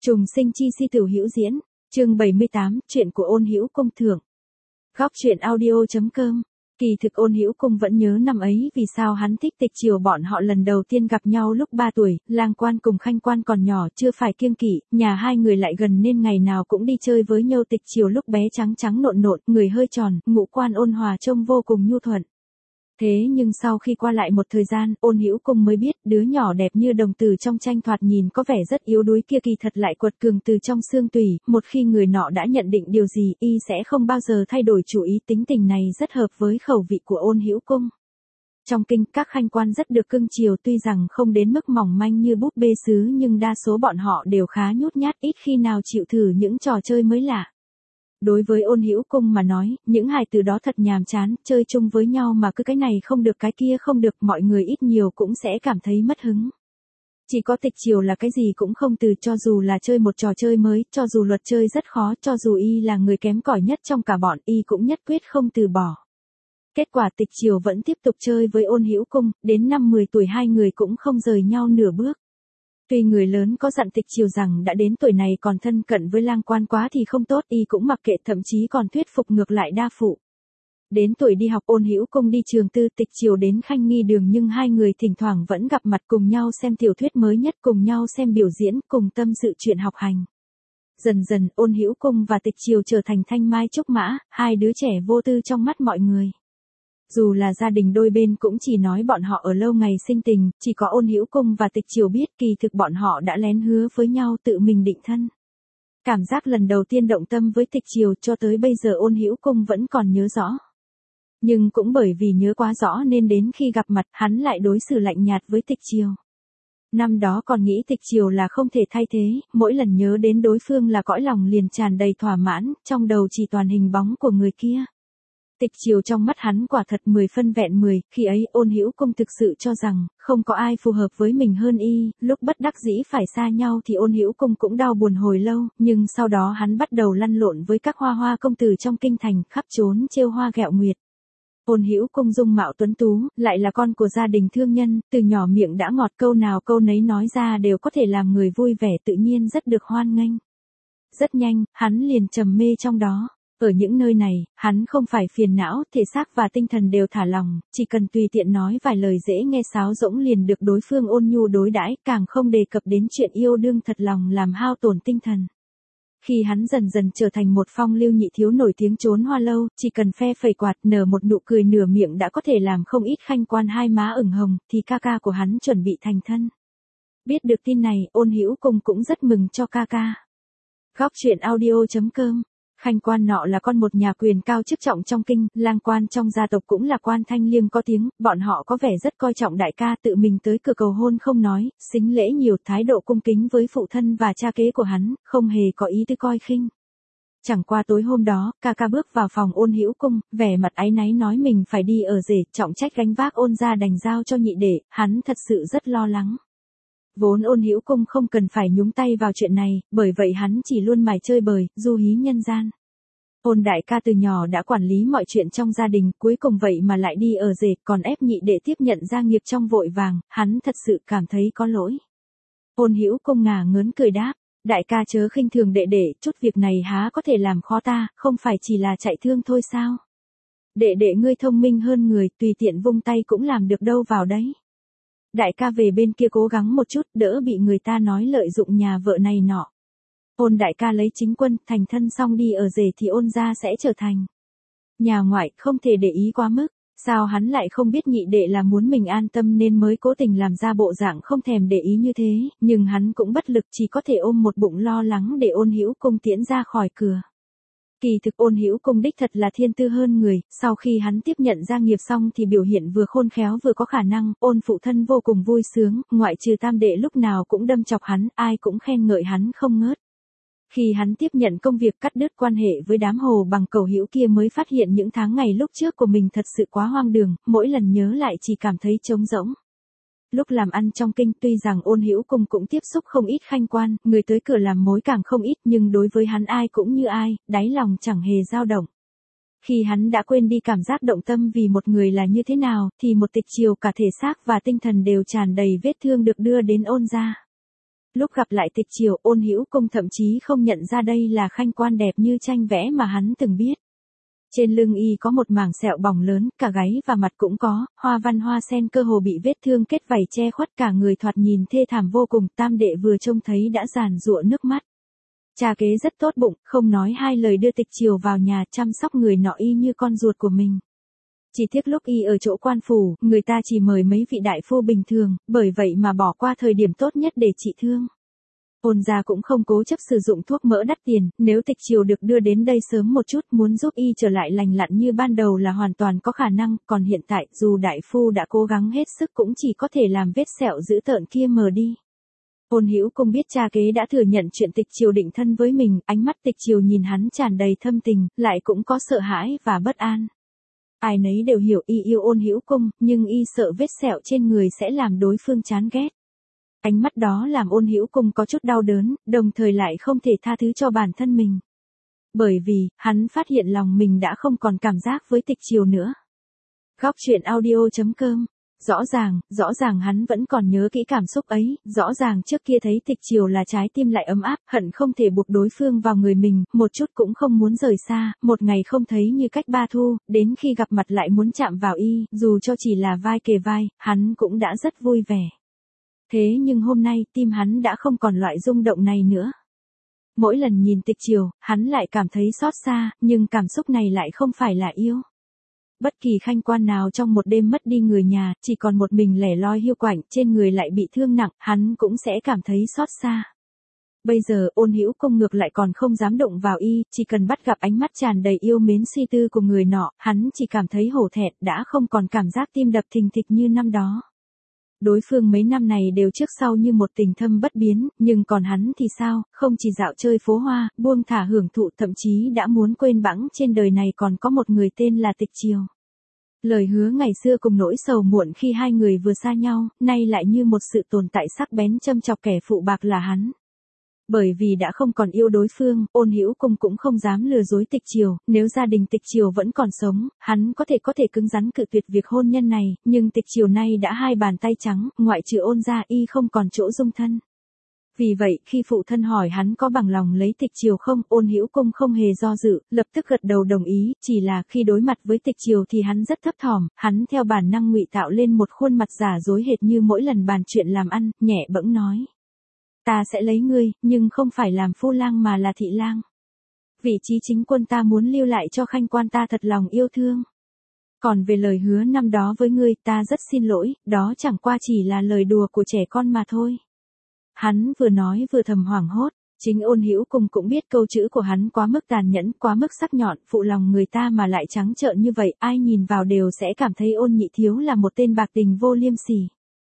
Trùng sinh chi si tiểu hữu diễn, chương 78, chuyện của Ôn Hữu Cung thưởng. Góc truyện audio.com. Kỳ thực Ôn Hữu Cung vẫn nhớ năm ấy vì sao hắn thích Tịch Chiều, bọn họ lần đầu tiên gặp nhau lúc 3 tuổi, Lang Quan cùng Khanh Quan còn nhỏ chưa phải kiêng kỵ, nhà hai người lại gần nên ngày nào cũng đi chơi với nhau. Tịch Chiều lúc bé trắng trắng nộn nộn, người hơi tròn, ngũ quan ôn hòa trông vô cùng nhu thuận. Thế nhưng sau khi qua lại một thời gian, Ôn Hữu Cung mới biết đứa nhỏ đẹp như đồng tử trong tranh thoạt nhìn có vẻ rất yếu đuối kia kỳ thật lại quật cường từ trong xương tủy. Một khi người nọ đã nhận định điều gì, y sẽ không bao giờ thay đổi chủ ý. Tính tình này rất hợp với khẩu vị của Ôn Hữu Cung. Trong kinh, các khanh quan rất được cưng chiều, tuy rằng không đến mức mỏng manh như búp bê sứ nhưng đa số bọn họ đều khá nhút nhát, ít khi nào chịu thử những trò chơi mới lạ. Đối với Ôn Hữu Cung mà nói, những hài từ đó thật nhàm chán, chơi chung với nhau mà cứ cái này không được cái kia không được, mọi người ít nhiều cũng sẽ cảm thấy mất hứng. Chỉ có Tịch Chiều là cái gì cũng không từ, cho dù là chơi một trò chơi mới, cho dù luật chơi rất khó, cho dù y là người kém cỏi nhất trong cả bọn, y cũng nhất quyết không từ bỏ. Kết quả Tịch Chiều vẫn tiếp tục chơi với Ôn Hữu Cung, đến năm 10 tuổi hai người cũng không rời nhau nửa bước. Tuy người lớn có dặn Tịch Chiều rằng đã đến tuổi này còn thân cận với Lang Quan quá thì không tốt, y cũng mặc kệ, thậm chí còn thuyết phục ngược lại đa phụ. Đến tuổi đi học, Ôn Hữu Cung đi trường tư, Tịch Chiều đến Khanh Nghi Đường, nhưng hai người thỉnh thoảng vẫn gặp mặt, cùng nhau xem tiểu thuyết mới nhất, cùng nhau xem biểu diễn, cùng tâm sự chuyện học hành. Dần dần, Ôn Hữu Cung và Tịch Chiều trở thành thanh mai trúc mã, hai đứa trẻ vô tư trong mắt mọi người. Dù là gia đình đôi bên cũng chỉ nói bọn họ ở lâu ngày sinh tình, chỉ có Ôn Hữu Cung và Tịch Chiều biết kỳ thực bọn họ đã lén hứa với nhau tự mình định thân. Cảm giác lần đầu tiên động tâm với Tịch Chiều cho tới bây giờ Ôn Hữu Cung vẫn còn nhớ rõ. Nhưng cũng bởi vì nhớ quá rõ nên đến khi gặp mặt hắn lại đối xử lạnh nhạt với Tịch Chiều. Năm đó còn nghĩ Tịch Chiều là không thể thay thế, mỗi lần nhớ đến đối phương là cõi lòng liền tràn đầy thỏa mãn, trong đầu chỉ toàn hình bóng của người kia. Tịch Chiều trong mắt hắn quả thật 10 phân vẹn 10, khi ấy Ôn Hữu Cung thực sự cho rằng không có ai phù hợp với mình hơn y, lúc bất đắc dĩ phải xa nhau thì Ôn Hữu Cung cũng đau buồn hồi lâu, nhưng sau đó hắn bắt đầu lăn lộn với các hoa công tử trong kinh thành, khắp trốn trêu hoa ghẹo nguyệt. Ôn Hữu Cung dung mạo tuấn tú, lại là con của gia đình thương nhân, từ nhỏ miệng đã ngọt, câu nào câu nấy nói ra đều có thể làm người vui vẻ, tự nhiên rất được hoan nghênh. Rất nhanh, hắn liền trầm mê trong đó. Ở những nơi này, hắn không phải phiền não, thể xác và tinh thần đều thả lỏng, chỉ cần tùy tiện nói vài lời dễ nghe sáo rỗng liền được đối phương ôn nhu đối đãi, càng không đề cập đến chuyện yêu đương thật lòng làm hao tổn tinh thần. Khi hắn dần dần trở thành một phong lưu nhị thiếu nổi tiếng trốn hoa lâu, chỉ cần phe phẩy quạt nở một nụ cười nửa miệng đã có thể làm không ít khanh quan hai má ửng hồng, thì ca ca của hắn chuẩn bị thành thân. Biết được tin này, Ôn Hữu Cung cũng rất mừng cho ca ca. Góc truyện audio.com. Khanh Quan nọ là con một nhà quyền cao chức trọng trong kinh, Lang Quan trong gia tộc cũng là quan thanh liêm có tiếng, bọn họ có vẻ rất coi trọng đại ca, tự mình tới cửa cầu hôn không nói, sính lễ nhiều, thái độ cung kính với phụ thân và cha kế của hắn, không hề có ý tư coi khinh. Chẳng qua tối hôm đó, ca ca bước vào phòng Ôn Hữu Cung, vẻ mặt áy náy nói mình phải đi ở rể, trọng trách gánh vác Ôn gia đành giao cho nhị đệ, hắn thật sự rất lo lắng. Vốn Ôn Hữu Cung không cần phải nhúng tay vào chuyện này, bởi vậy hắn chỉ luôn mải chơi bời, du hí nhân gian. Ôn đại ca từ nhỏ đã quản lý mọi chuyện trong gia đình, cuối cùng vậy mà lại đi ở rể, còn ép nhị đệ tiếp nhận gia nghiệp trong vội vàng, hắn thật sự cảm thấy có lỗi. Ôn Hữu Cung ngả ngớn cười đáp, đại ca chớ khinh thường đệ đệ, chút việc này há có thể làm khó ta, không phải chỉ là chạy thương thôi sao? Đệ đệ ngươi thông minh hơn người, tùy tiện vung tay cũng làm được đâu vào đấy. Đại ca về bên kia cố gắng một chút, đỡ bị người ta nói lợi dụng nhà vợ này nọ. Ôn đại ca lấy chính quân, thành thân xong đi ở rể thì Ôn gia sẽ trở thành nhà ngoại, không thể để ý quá mức. Sao hắn lại không biết nhị đệ là muốn mình an tâm nên mới cố tình làm ra bộ dạng không thèm để ý như thế, nhưng hắn cũng bất lực, chỉ có thể ôm một bụng lo lắng để Ôn Hữu Cung tiễn ra khỏi cửa. Kỳ thực Ôn Hữu Cung đích thật là thiên tư hơn người, sau khi hắn tiếp nhận gia nghiệp xong thì biểu hiện vừa khôn khéo vừa có khả năng, Ôn phụ thân vô cùng vui sướng, ngoại trừ tam đệ lúc nào cũng đâm chọc hắn, ai cũng khen ngợi hắn không ngớt. Khi hắn tiếp nhận công việc cắt đứt quan hệ với đám hồ bằng cầu hữu kia mới phát hiện những tháng ngày lúc trước của mình thật sự quá hoang đường, mỗi lần nhớ lại chỉ cảm thấy trống rỗng. Lúc làm ăn trong kinh tuy rằng Ôn Hữu Cung cũng tiếp xúc không ít khanh quan, người tới cửa làm mối càng không ít, nhưng đối với hắn ai cũng như ai, đáy lòng chẳng hề dao động. Khi hắn đã quên đi cảm giác động tâm vì một người là như thế nào, thì một Tịch Chiều cả thể xác và tinh thần đều tràn đầy vết thương được đưa đến Ôn gia. Lúc gặp lại Tịch Chiều, Ôn Hữu Công thậm chí không nhận ra đây là Khanh Quan đẹp như tranh vẽ mà hắn từng biết. Trên lưng y có một mảng sẹo bỏng lớn, cả gáy và mặt cũng có, hoa văn hoa sen cơ hồ bị vết thương kết vảy che khuất cả người, thoạt nhìn thê thảm vô cùng. Tam đệ vừa trông thấy đã giàn giụa nước mắt. Cha kế rất tốt bụng, không nói hai lời đưa Tịch Chiều vào nhà, chăm sóc người nọ y như con ruột của mình. Chỉ tiếc lúc y ở chỗ quan phủ, người ta chỉ mời mấy vị đại phu bình thường, bởi vậy mà bỏ qua thời điểm tốt nhất để trị thương. Ôn gia cũng không cố chấp sử dụng thuốc mỡ đắt tiền, nếu Tịch Chiều được đưa đến đây sớm một chút, muốn giúp y trở lại lành lặn như ban đầu là hoàn toàn có khả năng, còn hiện tại dù đại phu đã cố gắng hết sức cũng chỉ có thể làm vết sẹo dữ tợn kia mờ đi. Ôn Hữu Công biết cha kế đã thừa nhận chuyện Tịch Chiều định thân với mình, ánh mắt Tịch Chiều nhìn hắn tràn đầy thâm tình, lại cũng có sợ hãi và bất an. Ai nấy đều hiểu y yêu Ôn Hữu Công, nhưng y sợ vết sẹo trên người sẽ làm đối phương chán ghét. Ánh mắt đó làm Ôn Hữu Công có chút đau đớn, đồng thời lại không thể tha thứ cho bản thân mình. Bởi vì, hắn phát hiện lòng mình đã không còn cảm giác với Tịch Chiều nữa. Góc truyện audio.com. Rõ ràng hắn vẫn còn nhớ kỹ cảm xúc ấy, rõ ràng trước kia thấy Tịch Chiều là trái tim lại ấm áp, hận không thể buộc đối phương vào người mình, một chút cũng không muốn rời xa, một ngày không thấy như cách ba thu, đến khi gặp mặt lại muốn chạm vào y, dù cho chỉ là vai kề vai, hắn cũng đã rất vui vẻ. Thế nhưng hôm nay, tim hắn đã không còn loại rung động này nữa. Mỗi lần nhìn Tịch Chiều, hắn lại cảm thấy xót xa, nhưng cảm xúc này lại không phải là yêu. Bất kỳ Khanh Quan nào trong một đêm mất đi người nhà, chỉ còn một mình lẻ loi hiu quạnh, trên người lại bị thương nặng, hắn cũng sẽ cảm thấy xót xa. Bây giờ Ôn Hữu Công ngược lại còn không dám động vào y, chỉ cần bắt gặp ánh mắt tràn đầy yêu mến suy tư của người nọ, hắn chỉ cảm thấy hổ thẹn, đã không còn cảm giác tim đập thình thịch như năm đó. Đối phương mấy năm này đều trước sau như một tình thâm bất biến, nhưng còn hắn thì sao, không chỉ dạo chơi phố hoa, buông thả hưởng thụ, thậm chí đã muốn quên bẵng trên đời này còn có một người tên là Tịch Chiều. Lời hứa ngày xưa cùng nỗi sầu muộn khi hai người vừa xa nhau, nay lại như một sự tồn tại sắc bén châm chọc kẻ phụ bạc là hắn. Bởi vì đã không còn yêu đối phương, Ôn Hữu Công cũng không dám lừa dối Tịch Chiều, nếu gia đình Tịch Chiều vẫn còn sống, hắn có thể cứng rắn cự tuyệt việc hôn nhân này, nhưng Tịch Chiều nay đã hai bàn tay trắng, ngoại trừ Ôn gia y không còn chỗ dung thân. Vì vậy, khi phụ thân hỏi hắn có bằng lòng lấy Tịch Chiều không, Ôn Hữu Công không hề do dự, lập tức gật đầu đồng ý, chỉ là khi đối mặt với Tịch Chiều thì hắn rất thấp thỏm, hắn theo bản năng ngụy tạo lên một khuôn mặt giả dối hệt như mỗi lần bàn chuyện làm ăn, nhẹ bẫng nói. Ta sẽ lấy ngươi, nhưng không phải làm phu lang mà là thị lang. Vị trí chính quân ta muốn lưu lại cho Khanh Quan ta thật lòng yêu thương. Còn về lời hứa năm đó với ngươi, ta rất xin lỗi, đó chẳng qua chỉ là lời đùa của trẻ con mà thôi. Hắn vừa nói vừa thầm hoảng hốt, chính Ôn Hữu Công cũng biết câu chữ của hắn quá mức tàn nhẫn, quá mức sắc nhọn, phụ lòng người ta mà lại trắng trợn như vậy, ai nhìn vào đều sẽ cảm thấy Ôn Nhị Thiếu là một tên bạc tình vô liêm sỉ.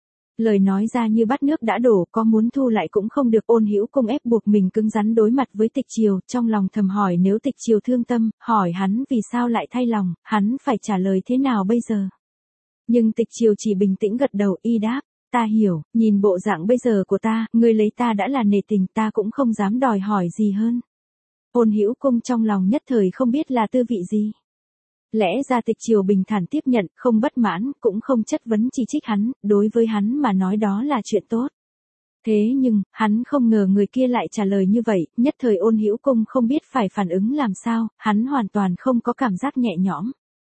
Lời nói ra như bát nước đã đổ, có muốn thu lại cũng không được. Ôn Hữu Công ép buộc mình cứng rắn đối mặt với Tịch Chiều, trong lòng thầm hỏi nếu Tịch Chiều thương tâm, hỏi hắn vì sao lại thay lòng, hắn phải trả lời thế nào bây giờ. Nhưng Tịch Chiều chỉ bình tĩnh gật đầu, y đáp, ta hiểu, nhìn bộ dạng bây giờ của ta, ngươi lấy ta đã là nể tình, ta cũng không dám đòi hỏi gì hơn. Ôn Hữu Công trong lòng nhất thời không biết là tư vị gì. Lẽ ra Tịch Chiều bình thản tiếp nhận, không bất mãn, cũng không chất vấn chỉ trích hắn, đối với hắn mà nói đó là chuyện tốt. Thế nhưng, hắn không ngờ người kia lại trả lời như vậy, nhất thời Ôn Hữu Công không biết phải phản ứng làm sao, hắn hoàn toàn không có cảm giác nhẹ nhõm.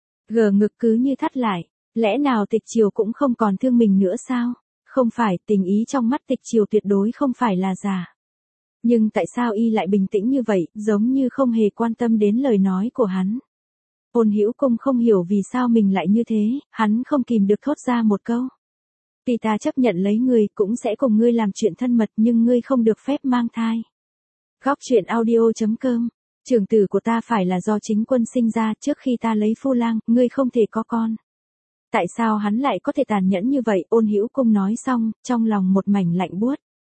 Gờ ngực cứ như thắt lại, lẽ nào Tịch Chiều cũng không còn thương mình nữa sao? Không phải, tình ý trong mắt Tịch Chiều tuyệt đối không phải là giả. Nhưng tại sao y lại bình tĩnh như vậy, giống như không hề quan tâm đến lời nói của hắn. Ôn Hữu Công không hiểu vì sao mình lại như thế, hắn không kìm được thốt ra một câu. Vì ta chấp nhận lấy ngươi, cũng sẽ cùng ngươi làm chuyện thân mật, nhưng ngươi không được phép mang thai. Góc truyện audio.com. Trưởng tử của ta phải là do chính quân sinh ra, trước khi ta lấy phu lang, ngươi không thể có con. Tại sao hắn lại có thể tàn nhẫn như vậy? Ôn Hữu Công nói xong, trong lòng một mảnh lạnh buốt.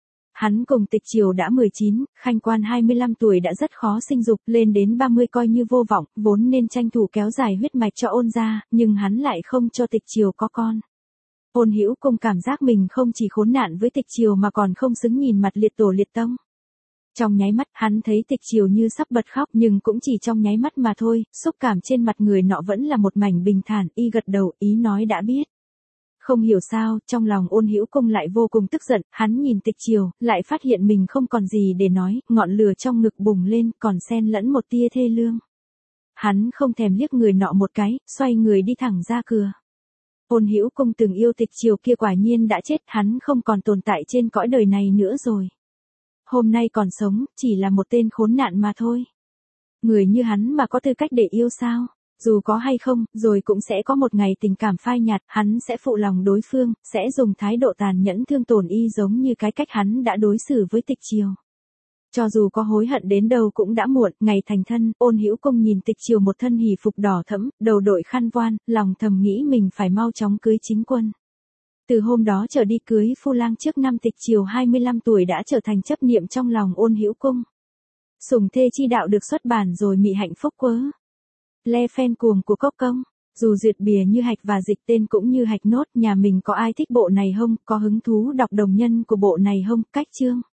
Hắn cùng Tịch Chiều đã 19, Khanh Quan 25 tuổi đã rất khó sinh dục, lên đến 30 coi như vô vọng, vốn nên tranh thủ kéo dài huyết mạch cho Ôn gia, nhưng hắn lại không cho Tịch Chiều có con. Ôn Hữu Công cảm giác mình không chỉ khốn nạn với Tịch Chiều mà còn không xứng nhìn mặt liệt tổ liệt tông. Trong nháy mắt, hắn thấy Tịch Chiều như sắp bật khóc, nhưng cũng chỉ trong nháy mắt mà thôi, xúc cảm trên mặt người nọ vẫn là một mảnh bình thản, y gật đầu, ý nói đã biết. Không hiểu sao, trong lòng Ôn Hữu Công lại vô cùng tức giận, hắn nhìn Tịch Chiều, lại phát hiện mình không còn gì để nói, ngọn lửa trong ngực bùng lên, còn xen lẫn một tia thê lương. Hắn không thèm liếc người nọ một cái, xoay người đi thẳng ra cửa. Ôn Hữu Công từng yêu Tịch Chiều kia quả nhiên đã chết, hắn không còn tồn tại trên cõi đời này nữa rồi. Hôm nay còn sống, chỉ là một tên khốn nạn mà thôi. Người như hắn mà có tư cách để yêu sao? Dù có hay không, rồi cũng sẽ có một ngày tình cảm phai nhạt, hắn sẽ phụ lòng đối phương, sẽ dùng thái độ tàn nhẫn thương tổn y giống như cái cách hắn đã đối xử với Tịch Chiều. Cho dù có hối hận đến đâu cũng đã muộn, ngày thành thân, Ôn Hữu Công nhìn Tịch Chiều một thân hỉ phục đỏ thẫm, đầu đội khăn voan, lòng thầm nghĩ mình phải mau chóng cưới chính quân. Từ hôm đó trở đi cưới phu lang trước năm Tịch Chiều 25 tuổi đã trở thành chấp niệm trong lòng Ôn Hữu Công. Sủng thê chi đạo được xuất bản rồi mị hạnh phúc quớ. Le phen cuồng của Cốc Công. Dù duyệt bìa như hạch và dịch tên cũng như hạch nốt, nhà mình có ai thích bộ này không, có hứng thú đọc đồng nhân của bộ này không, cách chương.